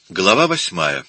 Глава 8.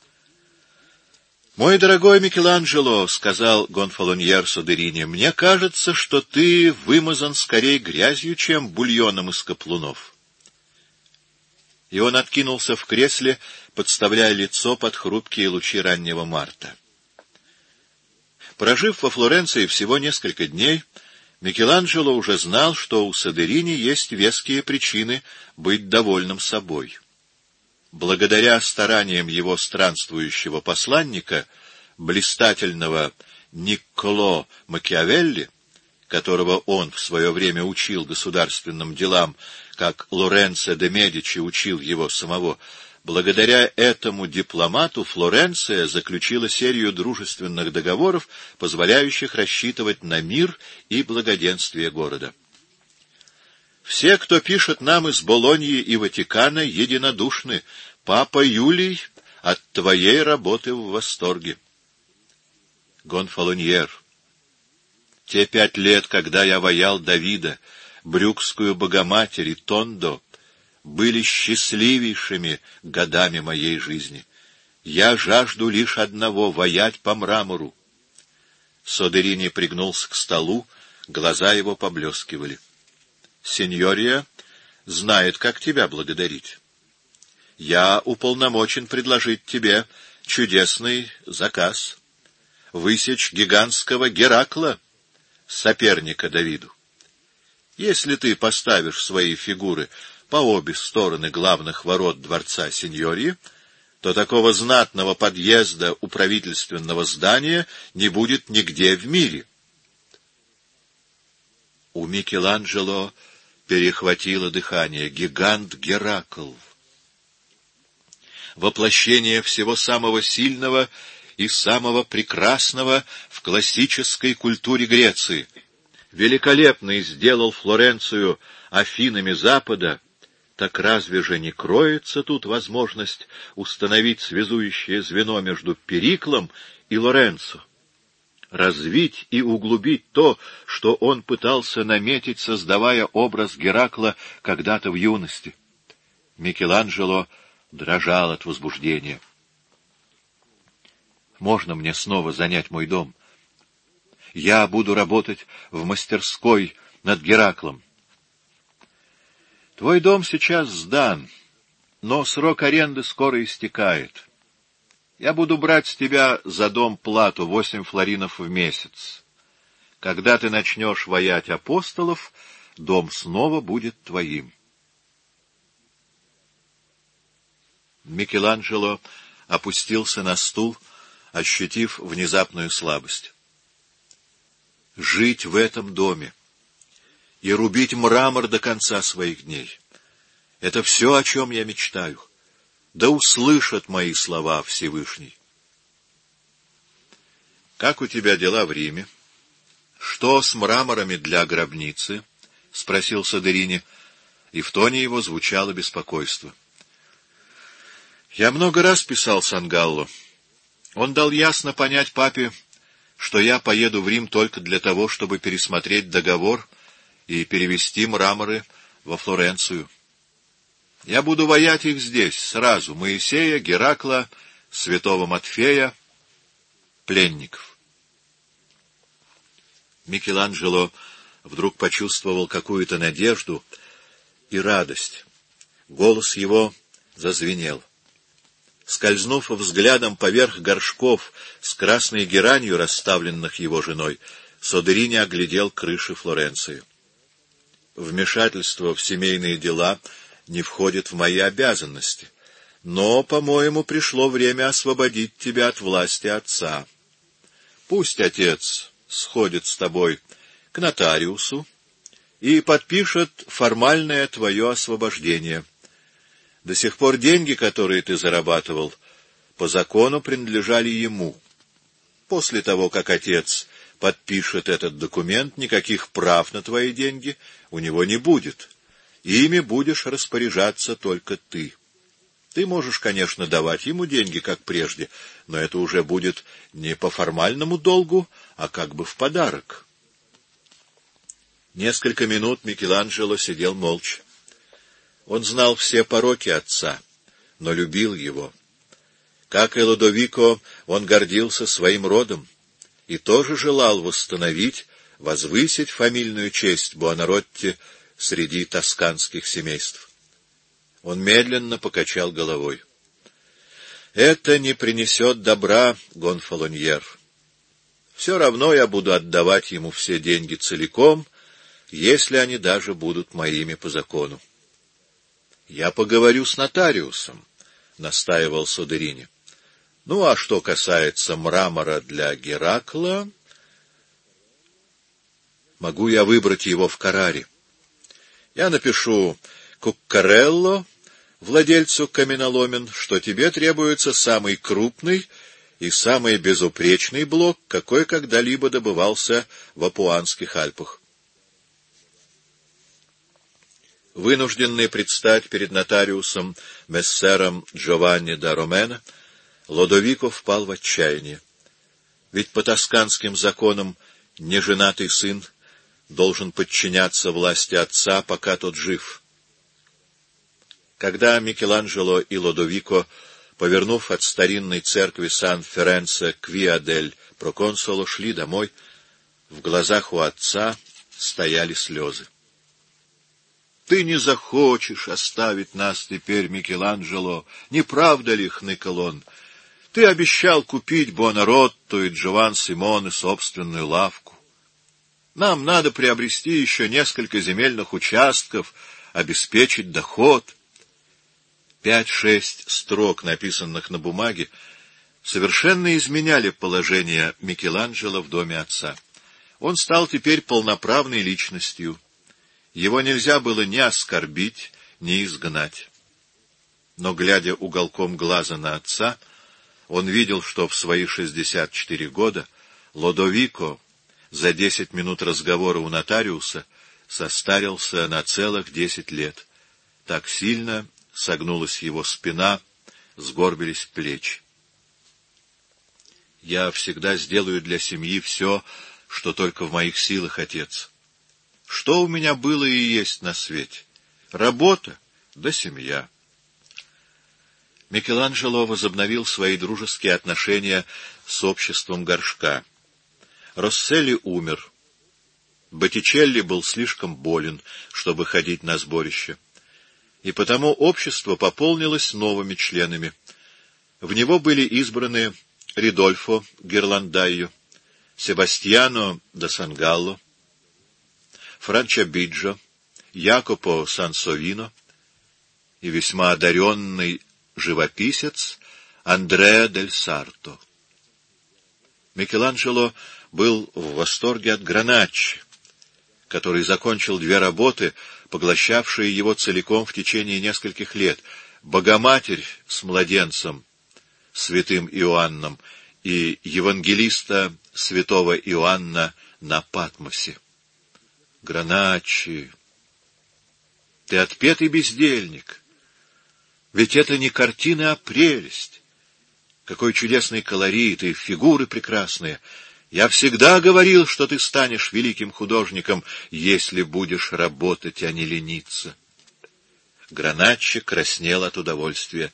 «Мой дорогой Микеланджело, — сказал Гонфалоньер Содерине, — мне кажется, что ты вымазан скорее грязью, чем бульоном из каплунов». И он откинулся в кресле, подставляя лицо под хрупкие лучи раннего марта. Прожив во Флоренции всего несколько дней, Микеланджело уже знал, что у Содерини есть веские причины быть довольным собой. Благодаря стараниям его странствующего посланника, блистательного Никколо Макиавелли, которого он в свое время учил государственным делам, как Лоренцо де Медичи учил его самого, благодаря этому дипломату Флоренция заключила серию дружественных договоров, позволяющих рассчитывать на мир и благоденствие города. Все, кто пишет нам из Болоньи и Ватикана, единодушны. Папа Юлий от твоей работы в восторге. Гонфалоньер, те 5 лет, когда я ваял Давида, Брюкскую Богоматерь и Тондо, были счастливейшими годами моей жизни. Я жажду лишь одного — ваять по мрамору. Содерини пригнулся к столу, глаза его поблескивали. Сеньория знает, как тебя благодарить. Я уполномочен предложить тебе чудесный заказ — высечь гигантского Геракла, соперника Давиду. Если ты поставишь свои фигуры по обе стороны главных ворот дворца Синьории, то такого знатного подъезда у правительственного здания не будет нигде в мире. У Микеланджело перехватило дыхание. Гигант Геракл. Воплощение всего самого сильного и самого прекрасного в классической культуре Греции. Великолепный сделал Флоренцию Афинами Запада, так разве же не кроется тут возможность установить связующее звено между Периклом и Лоренцо? Развить и углубить то, что он пытался наметить, создавая образ Геракла когда-то в юности. Микеланджело дрожал от возбуждения. «Можно мне снова занять мой дом? Я буду работать в мастерской над Гераклом». «Твой дом сейчас сдан, но срок аренды скоро истекает. Я буду брать с тебя за дом плату 8 флоринов в месяц. Когда ты начнешь ваять апостолов, дом снова будет твоим». Микеланджело опустился на стул, ощутив внезапную слабость. Жить в этом доме и рубить мрамор до конца своих дней — это все, о чем я мечтаю. Да услышат мои слова Всевышний. «Как у тебя дела в Риме? Что с мраморами для гробницы?» — спросил Содерини, и в тоне его звучало беспокойство. «Я много раз писал Сангалло. Он дал ясно понять папе, что я поеду в Рим только для того, чтобы пересмотреть договор и перевести мраморы во Флоренцию. Я буду ваять их здесь, сразу: Моисея, Геракла, святого Матфея, пленников». Микеланджело вдруг почувствовал какую-то надежду и радость. Голос его зазвенел. Скользнув взглядом поверх горшков с красной геранью, расставленных его женой, Содерини оглядел крыши Флоренции. «Вмешательство в семейные дела не входит в мои обязанности, но, по-моему, пришло время освободить тебя от власти отца. Пусть отец сходит с тобой к нотариусу и подпишет формальное твое освобождение. До сих пор деньги, которые ты зарабатывал, по закону принадлежали ему. После того, как отец подпишет этот документ, никаких прав на твои деньги у него не будет. Ими будешь распоряжаться только ты. Ты можешь, конечно, давать ему деньги, как прежде, но это уже будет не по формальному долгу, а как бы в подарок». Несколько минут Микеланджело сидел молча. Он знал все пороки отца, но любил его. Как и Лодовико, он гордился своим родом и тоже желал восстановить, возвысить фамильную честь Буонаротти среди тосканских семейств. Он медленно покачал головой. «Это не принесет добра, Гонфалоньер. Все равно я буду отдавать ему все деньги целиком, если они даже будут моими по закону». «Я поговорю с нотариусом», — настаивал Содерини. «Ну, а что касается мрамора для Геракла, могу я выбрать его в Карраре. Я напишу Куккарелло, владельцу каменоломен, что тебе требуется самый крупный и самый безупречный блок, какой когда-либо добывался в Апуанских Альпах». Вынужденный предстать перед нотариусом мессером Джованни да Ромена, Лодовико впал в отчаяние. Ведь по тосканским законам неженатый сын должен подчиняться власти отца, пока тот жив. Когда Микеланджело и Лодовико, повернув от старинной церкви Сан-Ференце к Виа-дель-Проконсоло, шли домой, в глазах у отца стояли слезы. «Ты не захочешь оставить нас теперь, Микеланджело, не правда ли?» — хныкал он. «Ты обещал купить Буонаротто и Джован Симоне собственную лавку. Нам надо приобрести еще несколько земельных участков, обеспечить доход». 5-6 строк, написанных на бумаге, совершенно изменяли положение Микеланджело в доме отца. Он стал теперь полноправной личностью. Его нельзя было ни оскорбить, ни изгнать. Но, глядя уголком глаза на отца, он видел, что в свои 64 года Лодовико за 10 минут разговора у нотариуса состарился на целых 10 лет. Так сильно согнулась его спина, сгорбились плечи. «Я всегда сделаю для семьи все, что только в моих силах, отец. Что у меня было и есть на свете? Работа да семья». Микеланджело возобновил свои дружеские отношения с обществом горшка. Росселли умер. Боттичелли был слишком болен, чтобы ходить на сборище, и потому общество пополнилось новыми членами. В него были избраны Ридольфо Гирландайо, Себастьяно да Сангалло, Франчабиджо, Якопо Сансовино и весьма одаренный живописец Андреа дель Сарто. Микеланджело был в восторге от Граначчи, который закончил 2 работы, поглощавшие его целиком в течение нескольких лет: «Богоматерь с младенцем, святым Иоанном, и Евангелиста святого Иоанна на Патмосе». Граначчи, ты отпетый бездельник. Ведь это не картина, а прелесть. Какой чудесный колорит и фигуры прекрасные. Я всегда говорил, что ты станешь великим художником, если будешь работать, а не лениться. Граначчи краснел от удовольствия.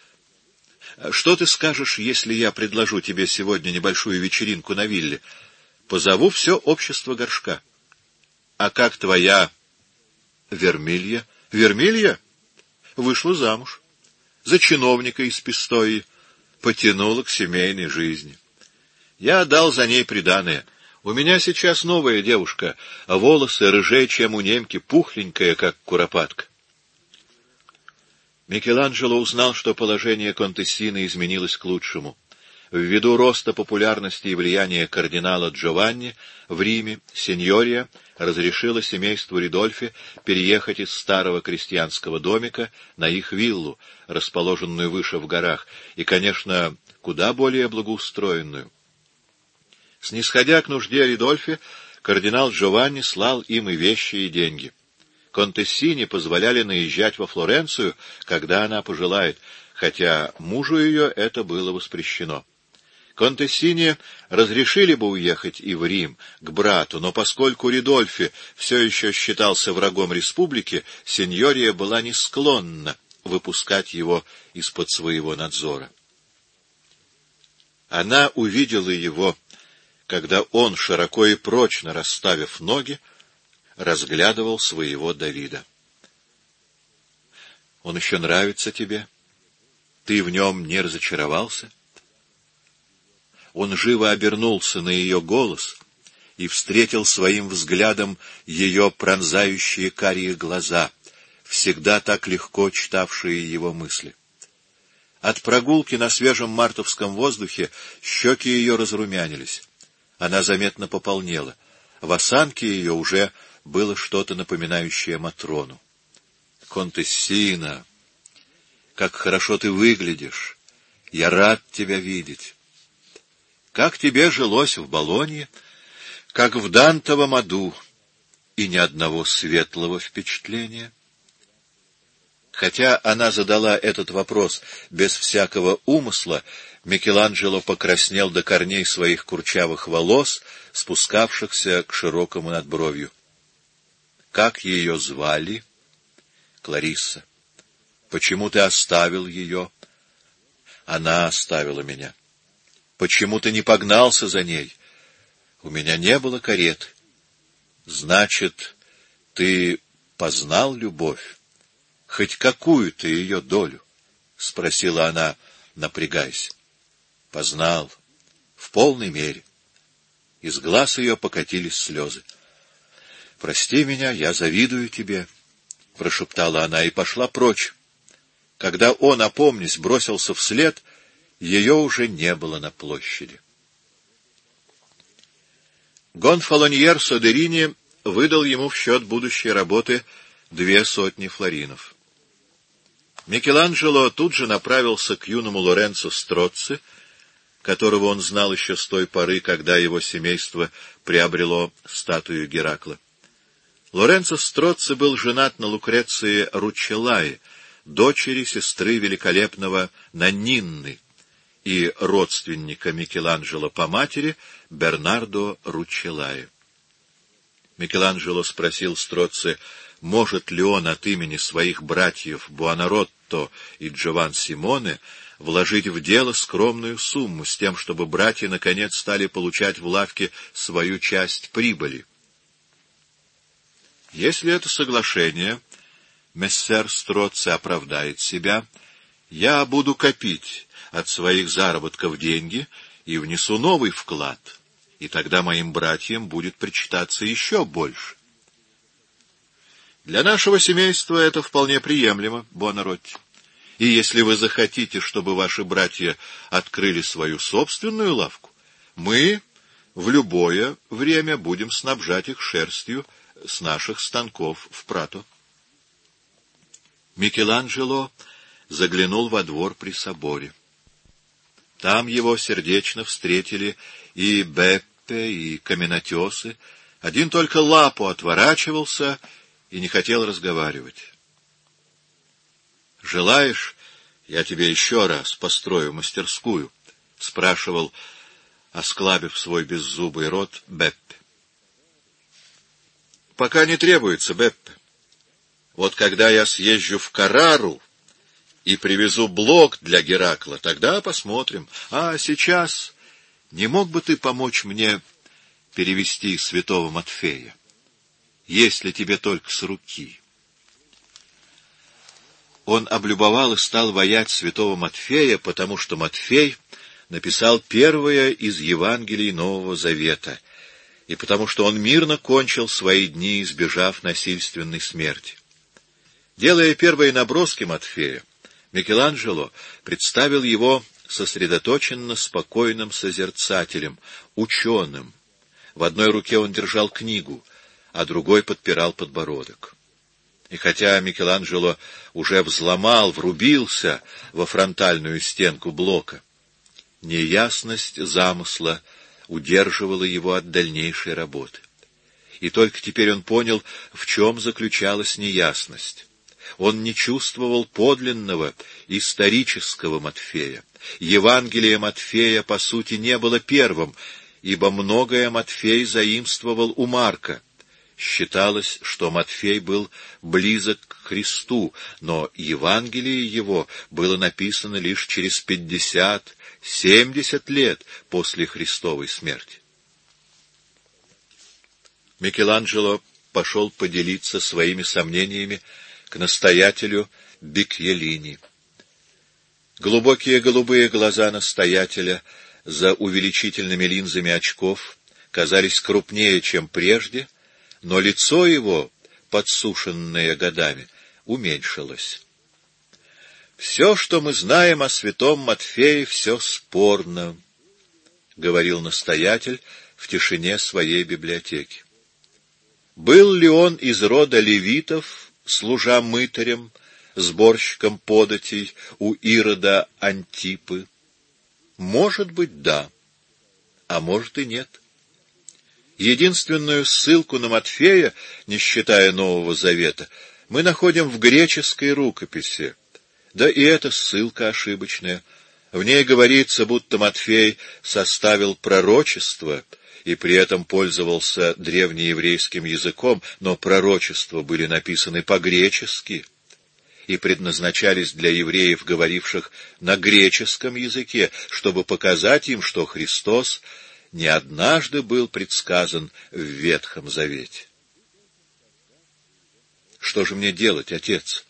Что ты скажешь, если я предложу тебе сегодня небольшую вечеринку на вилле? Позову все общество горшка. А как твоя Вермилья? Вермилья вышла замуж за чиновника из Пистои, потянула к семейной жизни. Я дал за ней приданое. У меня сейчас новая девушка, а волосы рыжее, чем у немки, пухленькая, как куропатка. Микеланджело узнал, что положение контессины изменилось к лучшему. Ввиду роста популярности и влияния кардинала Джованни в Риме, сеньория разрешила семейству Ридольфи переехать из старого крестьянского домика на их виллу, расположенную выше в горах, и, конечно, куда более благоустроенную. Снисходя к нужде Ридольфи, кардинал Джованни слал им и вещи, и деньги. Контессине позволяли наезжать во Флоренцию, когда она пожелает, хотя мужу ее это было воспрещено. Контессине разрешили бы уехать и в Рим, к брату, но поскольку Ридольфи все еще считался врагом республики, сеньория была не склонна выпускать его из-под своего надзора. Она увидела его, когда он, широко и прочно расставив ноги, разглядывал своего Давида. «Он еще нравится тебе? Ты в нем не разочаровался?» Он живо обернулся на ее голос и встретил своим взглядом ее пронзающие карие глаза, всегда так легко читавшие его мысли. От прогулки на свежем мартовском воздухе щеки ее разрумянились. Она заметно пополнела. В осанке ее уже было что-то напоминающее Матрону. «Контессина, как хорошо ты выглядишь! Я рад тебя видеть! Как тебе жилось в Болонье, как в Дантовом аду, и ни одного светлого впечатления?» Хотя она задала этот вопрос без всякого умысла, Микеланджело покраснел до корней своих курчавых волос, спускавшихся к широкому надбровью. «Как ее звали?» «Кларисса». «Почему ты оставил ее?» «Она оставила меня». «Почему ты не погнался за ней?» «У меня не было кареты». «Значит, ты познал любовь? Хоть какую-то ее долю?» — спросила она, напрягаясь. «Познал. В полной мере». Из глаз ее покатились слезы. «Прости меня, я завидую тебе», — прошептала она и пошла прочь. Когда он, опомнясь, бросился вслед, ее уже не было на площади. Гонфалоньер Содерини выдал ему в счет будущей работы 200 флоринов. Микеланджело тут же направился к юному Лоренцо Строцци, которого он знал еще с той поры, когда его семейство приобрело статую Геракла. Лоренцо Строцци был женат на Лукреции Ручеллаи, дочери сестры великолепного Нанинны и родственника Микеланджело по матери Бернардо Ручеллаи. Микеланджело спросил Строцци, может ли он от имени своих братьев Буонаротто и Джован Симоне вложить в дело скромную сумму с тем, чтобы братья наконец стали получать в лавке свою часть прибыли. Если это соглашение, мессер Строцци, оправдает себя, я буду копить от своих заработков деньги и внесу новый вклад, и тогда моим братьям будет причитаться еще больше. Для нашего семейства это вполне приемлемо, Буонаротти. И если вы захотите, чтобы ваши братья открыли свою собственную лавку, мы в любое время будем снабжать их шерстью с наших станков в Прато. Микеланджело заглянул во двор при соборе. Там его сердечно встретили и Беппе, и каменотесы. Один только Лапо отворачивался и не хотел разговаривать. «Желаешь, я тебе еще раз построю мастерскую?» — спрашивал, осклабив свой беззубый рот, Беппе. «Пока не требуется, Беппе. Вот когда я съезжу в Каррару и привезу блок для Геракла, тогда посмотрим. А сейчас не мог бы ты помочь мне перевести святого Матфея, если тебе только с руки?» Он облюбовал и стал ваять святого Матфея, потому что Матфей написал первое из Евангелий Нового Завета, и потому что он мирно кончил свои дни, избежав насильственной смерти. Делая первые наброски Матфея, Микеланджело представил его сосредоточенно спокойным созерцателем, ученым. В одной руке он держал книгу, а другой подпирал подбородок. И хотя Микеланджело уже взломал, врубился во фронтальную стенку блока, неясность замысла удерживала его от дальнейшей работы. И только теперь он понял, в чем заключалась неясность. Он не чувствовал подлинного, исторического Матфея. Евангелие Матфея, по сути, не было первым, ибо многое Матфей заимствовал у Марка, Считалось, что Матфей был близок к Христу, но Евангелие его было написано лишь через 50-70 лет после Христовой смерти. Микеланджело пошел поделиться своими сомнениями к настоятелю Бикьелини. Глубокие голубые глаза настоятеля за увеличительными линзами очков казались крупнее, чем прежде, но лицо его, подсушенное годами, уменьшилось. «Все, что мы знаем о святом Матфее, все спорно», — говорил настоятель в тишине своей библиотеки. «Был ли он из рода левитов, служа мытарем, сборщиком податей у Ирода Антипы? Может быть, да, а может и нет. Единственную ссылку на Матфея, не считая Нового Завета, мы находим в греческой рукописи. Да и эта ссылка ошибочная. В ней говорится, будто Матфей составил пророчество и при этом пользовался древнееврейским языком, но пророчества были написаны по-гречески и предназначались для евреев, говоривших на греческом языке, чтобы показать им, что Христос не однажды был предсказан в Ветхом Завете. Что же мне делать, отец?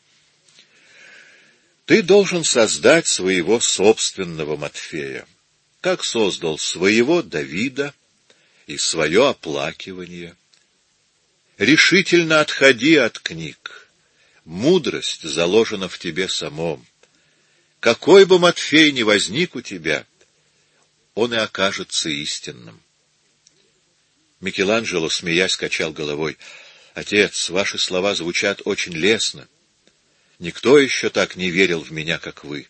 Ты должен создать своего собственного Матфея, как создал своего Давида и свое оплакивание. Решительно отходи от книг. Мудрость заложена в тебе самом. Какой бы Матфей ни возник у тебя, он и окажется истинным. Микеланджело, смеясь, качал головой. «Отец, ваши слова звучат очень лестно. Никто еще так не верил в меня, как вы».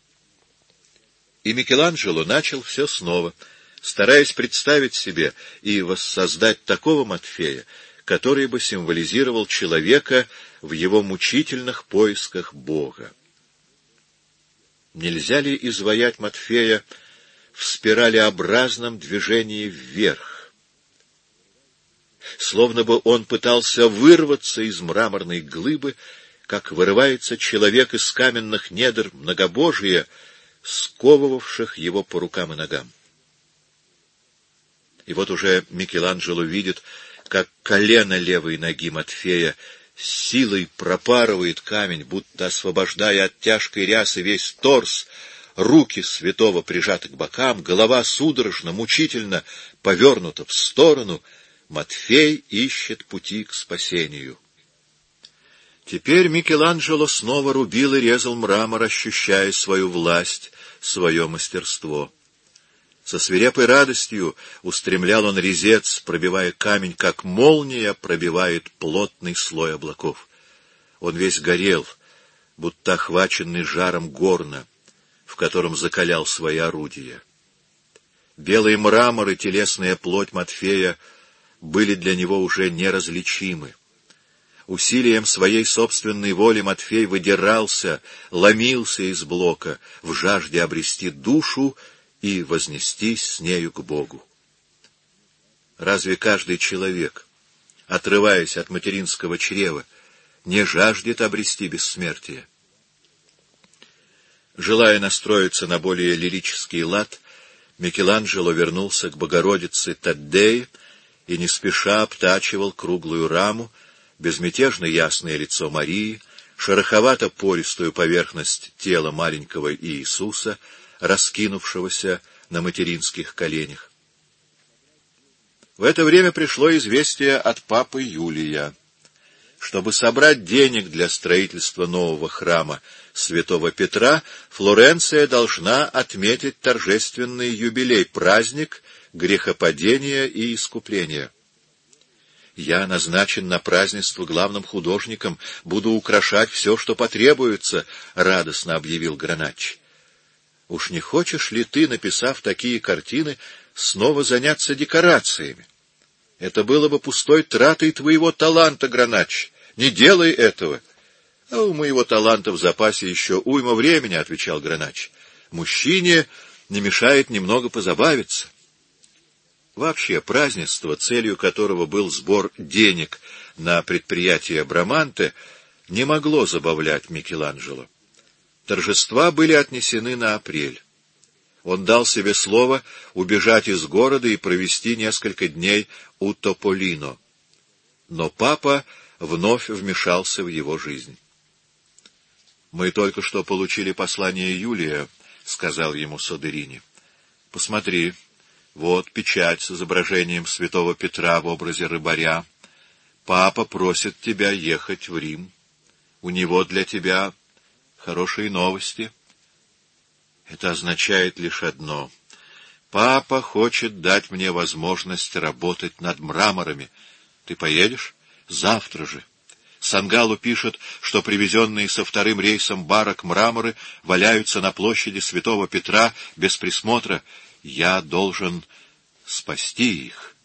И Микеланджело начал все снова, стараясь представить себе и воссоздать такого Матфея, который бы символизировал человека в его мучительных поисках Бога. Нельзя ли изваять Матфея в спиралеобразном движении вверх, словно бы он пытался вырваться из мраморной глыбы, как вырывается человек из каменных недр многобожия, сковывавших его по рукам и ногам. И вот уже Микеланджело видит, как колено левой ноги Матфея силой пропарывает камень, будто освобождая от тяжкой рясы весь торс. Руки святого прижаты к бокам, голова судорожно, мучительно повернута в сторону. Матфей ищет пути к спасению. Теперь Микеланджело снова рубил и резал мрамор, ощущая свою власть, свое мастерство. Со свирепой радостью устремлял он резец, пробивая камень, как молния пробивает плотный слой облаков. Он весь горел, будто охваченный жаром горна, в котором закалял свои орудия. Белый мрамор и телесная плоть Матфея были для него уже неразличимы. Усилием своей собственной воли Матфей выдирался, ломился из блока в жажде обрести душу и вознестись с нею к Богу. Разве каждый человек, отрываясь от материнского чрева, не жаждет обрести бессмертие? Желая настроиться на более лирический лад, Микеланджело вернулся к Богородице Таддеи и не спеша обтачивал круглую раму, безмятежно ясное лицо Марии, шероховато-пористую поверхность тела маленького Иисуса, раскинувшегося на материнских коленях. В это время пришло известие от папы Юлия. Чтобы собрать денег для строительства нового храма святого Петра, Флоренция должна отметить торжественный юбилей, праздник грехопадения и искупления. «Я назначен на празднество главным художником, буду украшать все, что потребуется», — радостно объявил Граначчи. «Уж не хочешь ли ты, написав такие картины, снова заняться декорациями? Это было бы пустой тратой твоего таланта, Граначчи. Не делай этого». «А у моего таланта в запасе еще уйма времени», — отвечал Граначчи. «Мужчине не мешает немного позабавиться». Вообще, празднество, целью которого был сбор денег на предприятие Браманте, не могло забавлять Микеланджело. Торжества были отнесены на апрель. Он дал себе слово убежать из города и провести несколько дней у Тополино. Но папа вновь вмешался в его жизнь. «Мы только что получили послание Юлия», — сказал ему Содерини. «Посмотри, вот печать с изображением святого Петра в образе рыбаря. Папа просит тебя ехать в Рим. У него для тебя хорошие новости». Это означает лишь одно. Папа хочет дать мне возможность работать над мраморами. Ты поедешь? Завтра же. Сангалу пишет, что привезенные со вторым рейсом барок мраморы валяются на площади Святого Петра без присмотра. Я должен спасти их.